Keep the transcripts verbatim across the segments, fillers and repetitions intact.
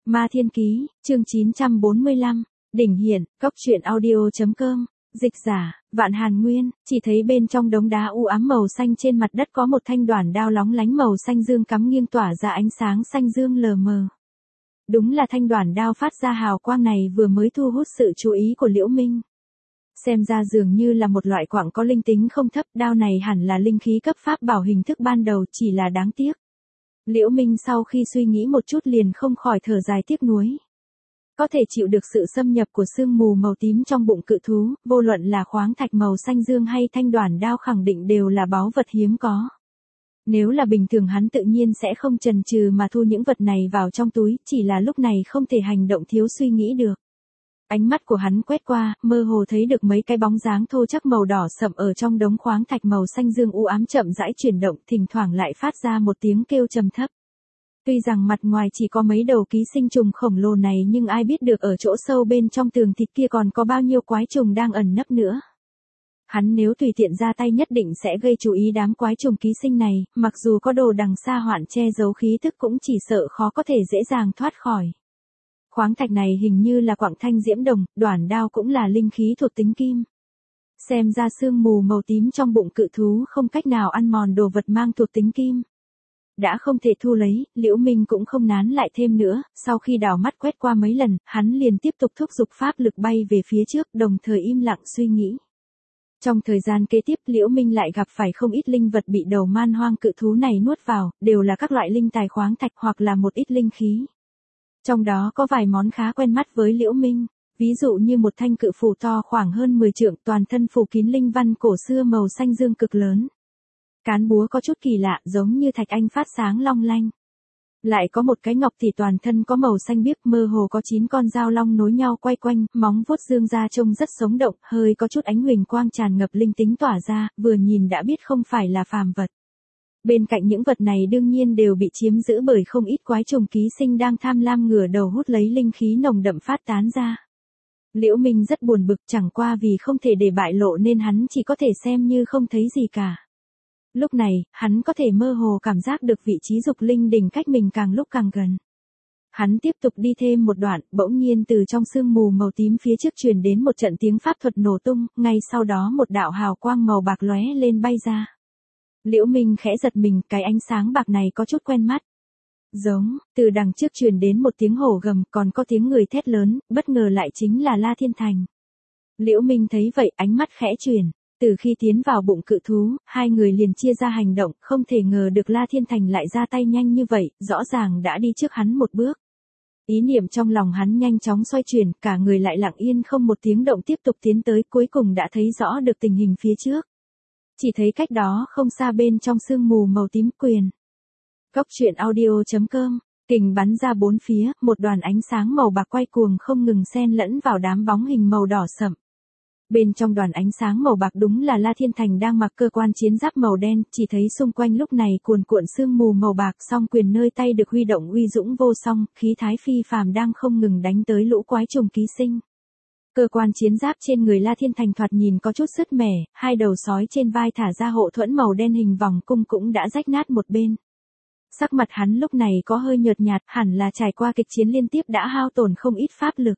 Ma Thiên Ký, chương chín trăm bốn mươi lăm, Đỉnh Hiển, cốc truyện audio.com, dịch giả, Vạn Hàn Nguyên, chỉ thấy bên trong đống đá u ám màu xanh trên mặt đất có một thanh đoản đao lóng lánh màu xanh dương cắm nghiêng tỏa ra ánh sáng xanh dương lờ mờ. Đúng là thanh đoản đao phát ra hào quang này vừa mới thu hút sự chú ý của Liễu Minh. Xem ra dường như là một loại quặng có linh tính không thấp, đao này hẳn là linh khí cấp pháp bảo hình thức ban đầu, chỉ là đáng tiếc. Liễu Minh sau khi suy nghĩ một chút liền không khỏi thở dài tiếc nuối. Có thể chịu được sự xâm nhập của sương mù màu tím trong bụng cự thú, vô luận là khoáng thạch màu xanh dương hay thanh đoản đao khẳng định đều là báu vật hiếm có. Nếu là bình thường hắn tự nhiên sẽ không chần chừ mà thu những vật này vào trong túi, chỉ là lúc này không thể hành động thiếu suy nghĩ được. Ánh mắt của hắn quét qua, mơ hồ thấy được mấy cái bóng dáng thô chắc màu đỏ sậm ở trong đống khoáng thạch màu xanh dương u ám chậm rãi chuyển động, thỉnh thoảng lại phát ra một tiếng kêu trầm thấp. Tuy rằng mặt ngoài chỉ có mấy đầu ký sinh trùng khổng lồ này nhưng ai biết được ở chỗ sâu bên trong tường thịt kia còn có bao nhiêu quái trùng đang ẩn nấp nữa. Hắn nếu tùy tiện ra tay nhất định sẽ gây chú ý đám quái trùng ký sinh này, mặc dù có đồ đằng xa hoạn che giấu khí thức cũng chỉ sợ khó có thể dễ dàng thoát khỏi. Khoáng thạch này hình như là quặng thanh diễm đồng, đoản đao cũng là linh khí thuộc tính kim. Xem ra sương mù màu tím trong bụng cự thú không cách nào ăn mòn đồ vật mang thuộc tính kim. Đã không thể thu lấy, Liễu Minh cũng không nán lại thêm nữa, sau khi đảo mắt quét qua mấy lần, hắn liền tiếp tục thúc giục pháp lực bay về phía trước, đồng thời im lặng suy nghĩ. Trong thời gian kế tiếp Liễu Minh lại gặp phải không ít linh vật bị đầu man hoang cự thú này nuốt vào, đều là các loại linh tài khoáng thạch hoặc là một ít linh khí. Trong đó có vài món khá quen mắt với Liễu Minh, ví dụ như một thanh cự phù to khoảng hơn mười trượng toàn thân phủ kín linh văn cổ xưa màu xanh dương cực lớn. Cán búa có chút kỳ lạ giống như thạch anh phát sáng long lanh. Lại có một cái ngọc tỷ toàn thân có màu xanh biếc mơ hồ có chín con dao long nối nhau quay quanh, móng vuốt dương ra trông rất sống động, hơi có chút ánh huỳnh quang tràn ngập linh tính tỏa ra, vừa nhìn đã biết không phải là phàm vật. Bên cạnh những vật này đương nhiên đều bị chiếm giữ bởi không ít quái trùng ký sinh đang tham lam ngửa đầu hút lấy linh khí nồng đậm phát tán ra. Liễu Minh rất buồn bực, chẳng qua vì không thể để bại lộ nên hắn chỉ có thể xem như không thấy gì cả. Lúc này, hắn có thể mơ hồ cảm giác được vị trí dục linh đỉnh cách mình càng lúc càng gần. Hắn tiếp tục đi thêm một đoạn, bỗng nhiên từ trong sương mù màu tím phía trước truyền đến một trận tiếng pháp thuật nổ tung, ngay sau đó một đạo hào quang màu bạc lóe lên bay ra. Liễu Minh khẽ giật mình, cái ánh sáng bạc này có chút quen mắt. Giống, từ đằng trước truyền đến một tiếng hổ gầm, còn có tiếng người thét lớn, bất ngờ lại chính là La Thiên Thành. Liễu Minh thấy vậy, ánh mắt khẽ chuyển. Từ khi tiến vào bụng cự thú, hai người liền chia ra hành động, không thể ngờ được La Thiên Thành lại ra tay nhanh như vậy, rõ ràng đã đi trước hắn một bước. Ý niệm trong lòng hắn nhanh chóng xoay chuyển, cả người lại lặng yên không một tiếng động tiếp tục tiến tới, cuối cùng đã thấy rõ được tình hình phía trước. Chỉ thấy cách đó không xa bên trong sương mù màu tím quyền. Cốc truyện audio.com, kình bắn ra bốn phía, một đoàn ánh sáng màu bạc quay cuồng không ngừng xen lẫn vào đám bóng hình màu đỏ sậm. Bên trong đoàn ánh sáng màu bạc đúng là La Thiên Thành đang mặc cơ quan chiến giáp màu đen, chỉ thấy xung quanh lúc này cuồn cuộn sương mù màu bạc, song quyền nơi tay được huy động uy dũng vô song, khí thái phi phàm đang không ngừng đánh tới lũ quái trùng ký sinh. Cơ quan chiến giáp trên người La Thiên Thành thoạt nhìn có chút sứt mẻ, hai đầu sói trên vai thả ra hộ thuẫn màu đen hình vòng cung cũng đã rách nát một bên. Sắc mặt hắn lúc này có hơi nhợt nhạt, hẳn là trải qua kịch chiến liên tiếp đã hao tổn không ít pháp lực.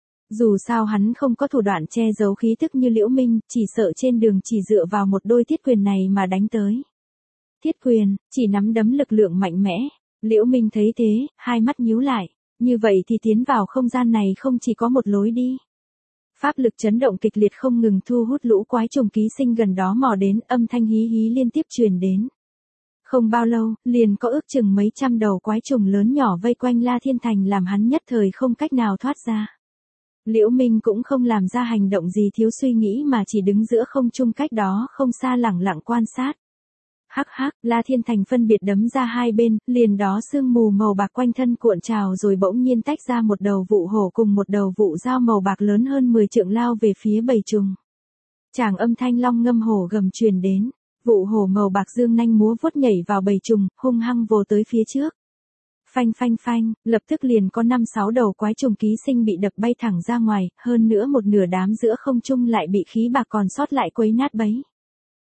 Dù sao hắn không có thủ đoạn che giấu khí tức như Liễu Minh, chỉ sợ trên đường chỉ dựa vào một đôi thiết quyền này mà đánh tới. Thiết quyền, chỉ nắm đấm lực lượng mạnh mẽ. Liễu Minh thấy thế, hai mắt nhíu lại. Như vậy thì tiến vào không gian này không chỉ có một lối đi. Pháp lực chấn động kịch liệt không ngừng thu hút lũ quái trùng ký sinh gần đó mò đến, âm thanh hí hí liên tiếp truyền đến. Không bao lâu, liền có ước chừng mấy trăm đầu quái trùng lớn nhỏ vây quanh La Thiên Thành làm hắn nhất thời không cách nào thoát ra. Liễu Minh cũng không làm ra hành động gì thiếu suy nghĩ mà chỉ đứng giữa không trung cách đó không xa lẳng lặng quan sát. Hắc hắc, La Thiên Thành phân biệt đấm ra hai bên, liền đó sương mù màu bạc quanh thân cuộn trào rồi bỗng nhiên tách ra một đầu vụ hổ cùng một đầu vụ dao màu bạc lớn hơn mười trượng lao về phía bầy trùng. Tràng âm thanh long ngâm hổ gầm truyền đến, vụ hổ màu bạc dương nanh múa vuốt nhảy vào bầy trùng, hung hăng vồ tới phía trước. Phanh phanh phanh, lập tức liền có năm sáu đầu quái trùng ký sinh bị đập bay thẳng ra ngoài, hơn nữa một nửa đám giữa không trung lại bị khí bạc còn sót lại quấy nát bấy.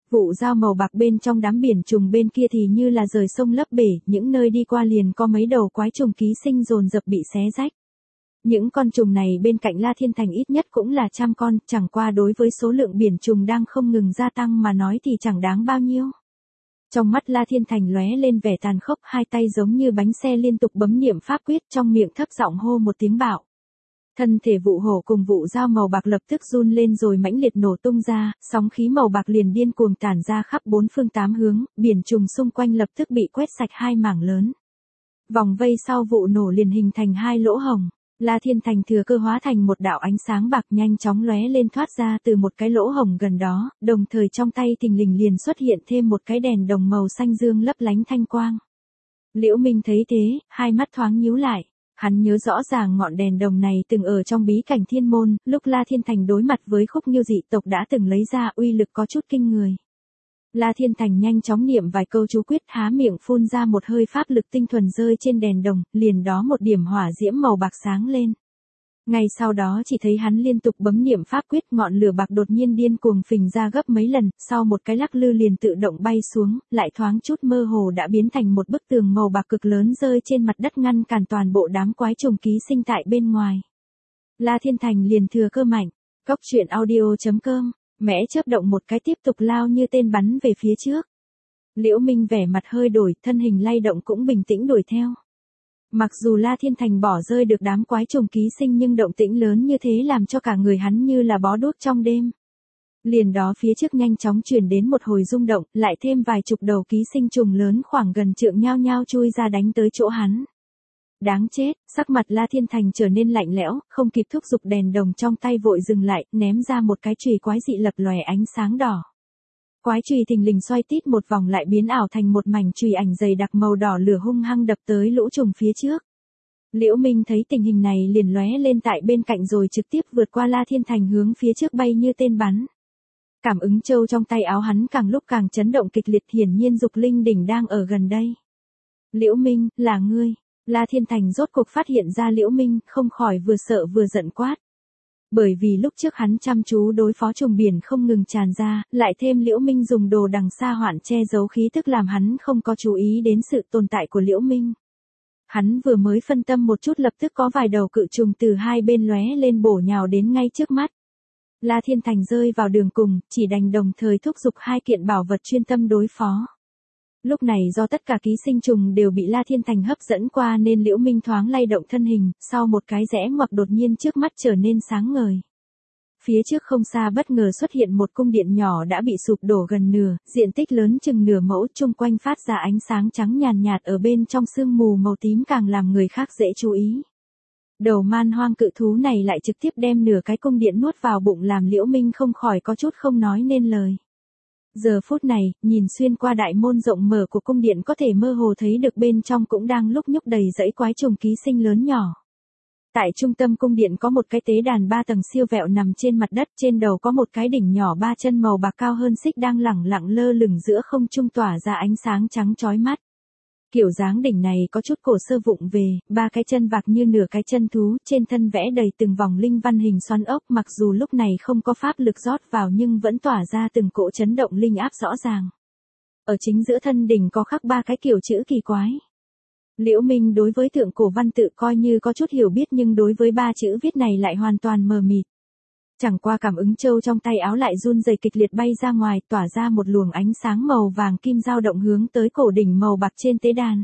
Vụ dao màu bạc bên trong đám biển trùng bên kia thì như là rời sông lấp bể, những nơi đi qua liền có mấy đầu quái trùng ký sinh dồn dập bị xé rách. Những con trùng này bên cạnh La Thiên Thành ít nhất cũng là trăm con, chẳng qua đối với số lượng biển trùng đang không ngừng gia tăng mà nói thì chẳng đáng bao nhiêu. Trong mắt La Thiên Thành lóe lên vẻ tàn khốc, hai tay giống như bánh xe liên tục bấm niệm pháp quyết, trong miệng thấp giọng hô một tiếng bạo. Thân thể vụ hổ cùng vụ dao màu bạc lập tức run lên rồi mãnh liệt nổ tung ra, sóng khí màu bạc liền điên cuồng tản ra khắp bốn phương tám hướng, biển trùng xung quanh lập tức bị quét sạch hai mảng lớn. Vòng vây sau vụ nổ liền hình thành hai lỗ hổng. La Thiên Thành thừa cơ hóa thành một đạo ánh sáng bạc nhanh chóng lóe lên thoát ra từ một cái lỗ hổng gần đó, đồng thời trong tay thình lình liền xuất hiện thêm một cái đèn đồng màu xanh dương lấp lánh thanh quang. Liễu Minh thấy thế, hai mắt thoáng nhíu lại. Hắn nhớ rõ ràng ngọn đèn đồng này từng ở trong bí cảnh thiên môn, lúc La Thiên Thành đối mặt với khúc nghiêu dị tộc đã từng lấy ra, uy lực có chút kinh người. La Thiên Thành nhanh chóng niệm vài câu chú quyết, há miệng phun ra một hơi pháp lực tinh thuần rơi trên đèn đồng, liền đó một điểm hỏa diễm màu bạc sáng lên. Ngay sau đó chỉ thấy hắn liên tục bấm niệm pháp quyết, ngọn lửa bạc đột nhiên điên cuồng phình ra gấp mấy lần, sau một cái lắc lư liền tự động bay xuống, lại thoáng chút mơ hồ đã biến thành một bức tường màu bạc cực lớn rơi trên mặt đất ngăn cản toàn bộ đám quái trùng ký sinh tại bên ngoài. La Thiên Thành liền thừa cơ mạnh, Cốc truyện audio chấm com, mẽ chớp động một cái tiếp tục lao như tên bắn về phía trước. Liễu Minh vẻ mặt hơi đổi, thân hình lay động cũng bình tĩnh đuổi theo. Mặc dù La Thiên Thành bỏ rơi được đám quái trùng ký sinh nhưng động tĩnh lớn như thế làm cho cả người hắn như là bó đuốc trong đêm. Liền đó phía trước nhanh chóng truyền đến một hồi rung động, lại thêm vài chục đầu ký sinh trùng lớn khoảng gần trượng nhao nhao chui ra đánh tới chỗ hắn. Đáng chết, sắc mặt La Thiên Thành trở nên lạnh lẽo, không kịp thúc giục đèn đồng trong tay vội dừng lại, ném ra một cái chùy quái dị lập lòe ánh sáng đỏ. Quái chùy thình lình xoay tít một vòng lại biến ảo thành một mảnh chùy ảnh dày đặc màu đỏ lửa hung hăng đập tới lũ trùng phía trước. Liễu Minh thấy tình hình này liền lóe lên tại bên cạnh rồi trực tiếp vượt qua La Thiên Thành hướng phía trước bay như tên bắn. Cảm ứng châu trong tay áo hắn càng lúc càng chấn động kịch liệt, hiển nhiên Dục Linh đỉnh đang ở gần đây. Liễu Minh, là ngươi. La Thiên Thành rốt cuộc phát hiện ra Liễu Minh, không khỏi vừa sợ vừa giận quát. Bởi vì lúc trước hắn chăm chú đối phó trùng biển không ngừng tràn ra, lại thêm Liễu Minh dùng đồ đằng xa hoạn che giấu khí tức làm hắn không có chú ý đến sự tồn tại của Liễu Minh. Hắn vừa mới phân tâm một chút lập tức có vài đầu cự trùng từ hai bên lóe lên bổ nhào đến ngay trước mắt. La Thiên Thành rơi vào đường cùng, chỉ đành đồng thời thúc giục hai kiện bảo vật chuyên tâm đối phó. Lúc này do tất cả ký sinh trùng đều bị La Thiên Thành hấp dẫn qua nên Liễu Minh thoáng lay động thân hình, sau một cái rẽ ngoặt đột nhiên trước mắt trở nên sáng ngời. Phía trước không xa bất ngờ xuất hiện một cung điện nhỏ đã bị sụp đổ gần nửa, diện tích lớn chừng nửa mẫu, chung quanh phát ra ánh sáng trắng nhàn nhạt ở bên trong sương mù màu tím càng làm người khác dễ chú ý. Đầu man hoang cự thú này lại trực tiếp đem nửa cái cung điện nuốt vào bụng làm Liễu Minh không khỏi có chút không nói nên lời. Giờ phút này, nhìn xuyên qua đại môn rộng mở của cung điện có thể mơ hồ thấy được bên trong cũng đang lúc nhúc đầy dãy quái trùng ký sinh lớn nhỏ. Tại trung tâm cung điện có một cái tế đàn ba tầng siêu vẹo nằm trên mặt đất, trên đầu có một cái đỉnh nhỏ ba chân màu bạc cao hơn xích đang lẳng lặng lơ lửng giữa không trung tỏa ra ánh sáng trắng chói mắt. Kiểu dáng đỉnh này có chút cổ sơ vụng về, ba cái chân vạc như nửa cái chân thú, trên thân vẽ đầy từng vòng linh văn hình xoắn ốc, mặc dù lúc này không có pháp lực rót vào nhưng vẫn tỏa ra từng cỗ chấn động linh áp rõ ràng. Ở chính giữa thân đỉnh có khắc ba cái kiểu chữ kỳ quái. Liễu Minh đối với tượng cổ văn tự coi như có chút hiểu biết nhưng đối với ba chữ viết này lại hoàn toàn mờ mịt. Chẳng qua cảm ứng châu trong tay áo lại run rẩy kịch liệt bay ra ngoài, tỏa ra một luồng ánh sáng màu vàng kim dao động hướng tới cổ đỉnh màu bạc trên tế đàn.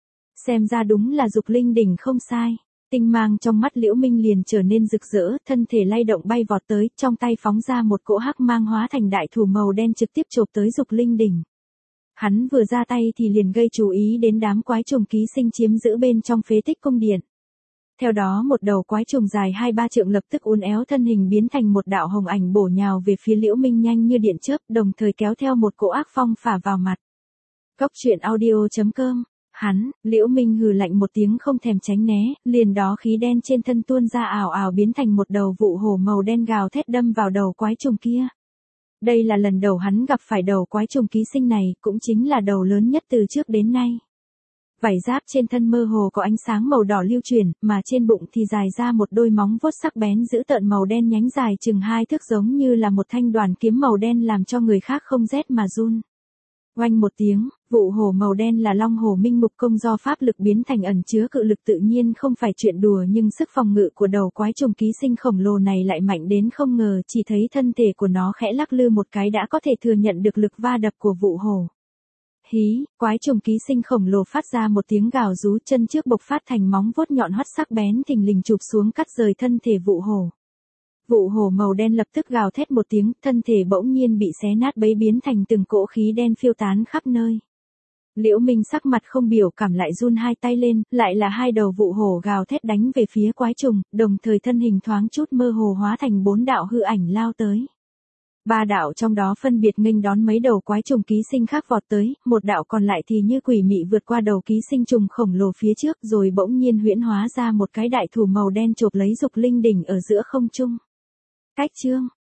Xem ra đúng là Dục Linh đỉnh không sai. Tinh mang trong mắt Liễu Minh liền trở nên rực rỡ, thân thể lay động bay vọt tới, trong tay phóng ra một cỗ hắc mang hóa thành đại thủ màu đen trực tiếp chộp tới Dục Linh đỉnh. Hắn vừa ra tay thì liền gây chú ý đến đám quái trùng ký sinh chiếm giữ bên trong phế tích cung điện. Theo đó một đầu quái trùng dài hai ba trượng lập tức uốn éo thân hình biến thành một đạo hồng ảnh bổ nhào về phía Liễu Minh nhanh như điện chớp, đồng thời kéo theo một cỗ ác phong phả vào mặt. Cốc truyện audio chấm com, hắn, Liễu Minh hừ lạnh một tiếng không thèm tránh né, liền đó khí đen trên thân tuôn ra ảo ảo biến thành một đầu vụ hổ màu đen gào thét đâm vào đầu quái trùng kia. Đây là lần đầu hắn gặp phải đầu quái trùng ký sinh này, cũng chính là đầu lớn nhất từ trước đến nay. Vảy giáp trên thân mơ hồ có ánh sáng màu đỏ lưu chuyển, mà trên bụng thì dài ra một đôi móng vuốt sắc bén dữ tợn màu đen nhánh dài chừng hai thước giống như là một thanh đoàn kiếm màu đen làm cho người khác không rét mà run. Oanh một tiếng, vụ hổ màu đen là long hổ minh mục công do pháp lực biến thành ẩn chứa cự lực tự nhiên không phải chuyện đùa, nhưng sức phòng ngự của đầu quái trùng ký sinh khổng lồ này lại mạnh đến không ngờ, chỉ thấy thân thể của nó khẽ lắc lư một cái đã có thể thừa nhận được lực va đập của vụ hổ. Hí, quái trùng ký sinh khổng lồ phát ra một tiếng gào rú, chân trước bộc phát thành móng vuốt nhọn hoắt sắc bén thình lình chụp xuống cắt rời thân thể vụ hổ. Vụ hổ màu đen lập tức gào thét một tiếng, thân thể bỗng nhiên bị xé nát bấy biến thành từng cỗ khí đen phiêu tán khắp nơi. Liễu Minh sắc mặt không biểu cảm lại run hai tay lên, lại là hai đầu vụ hổ gào thét đánh về phía quái trùng, đồng thời thân hình thoáng chút mơ hồ hóa thành bốn đạo hư ảnh lao tới. Ba đạo trong đó phân biệt nghênh đón mấy đầu quái trùng ký sinh khác vọt tới, một đạo còn lại thì như quỷ mị vượt qua đầu ký sinh trùng khổng lồ phía trước rồi bỗng nhiên huyễn hóa ra một cái đại thủ màu đen chộp lấy Dục Linh đỉnh ở giữa không trung. Cách chương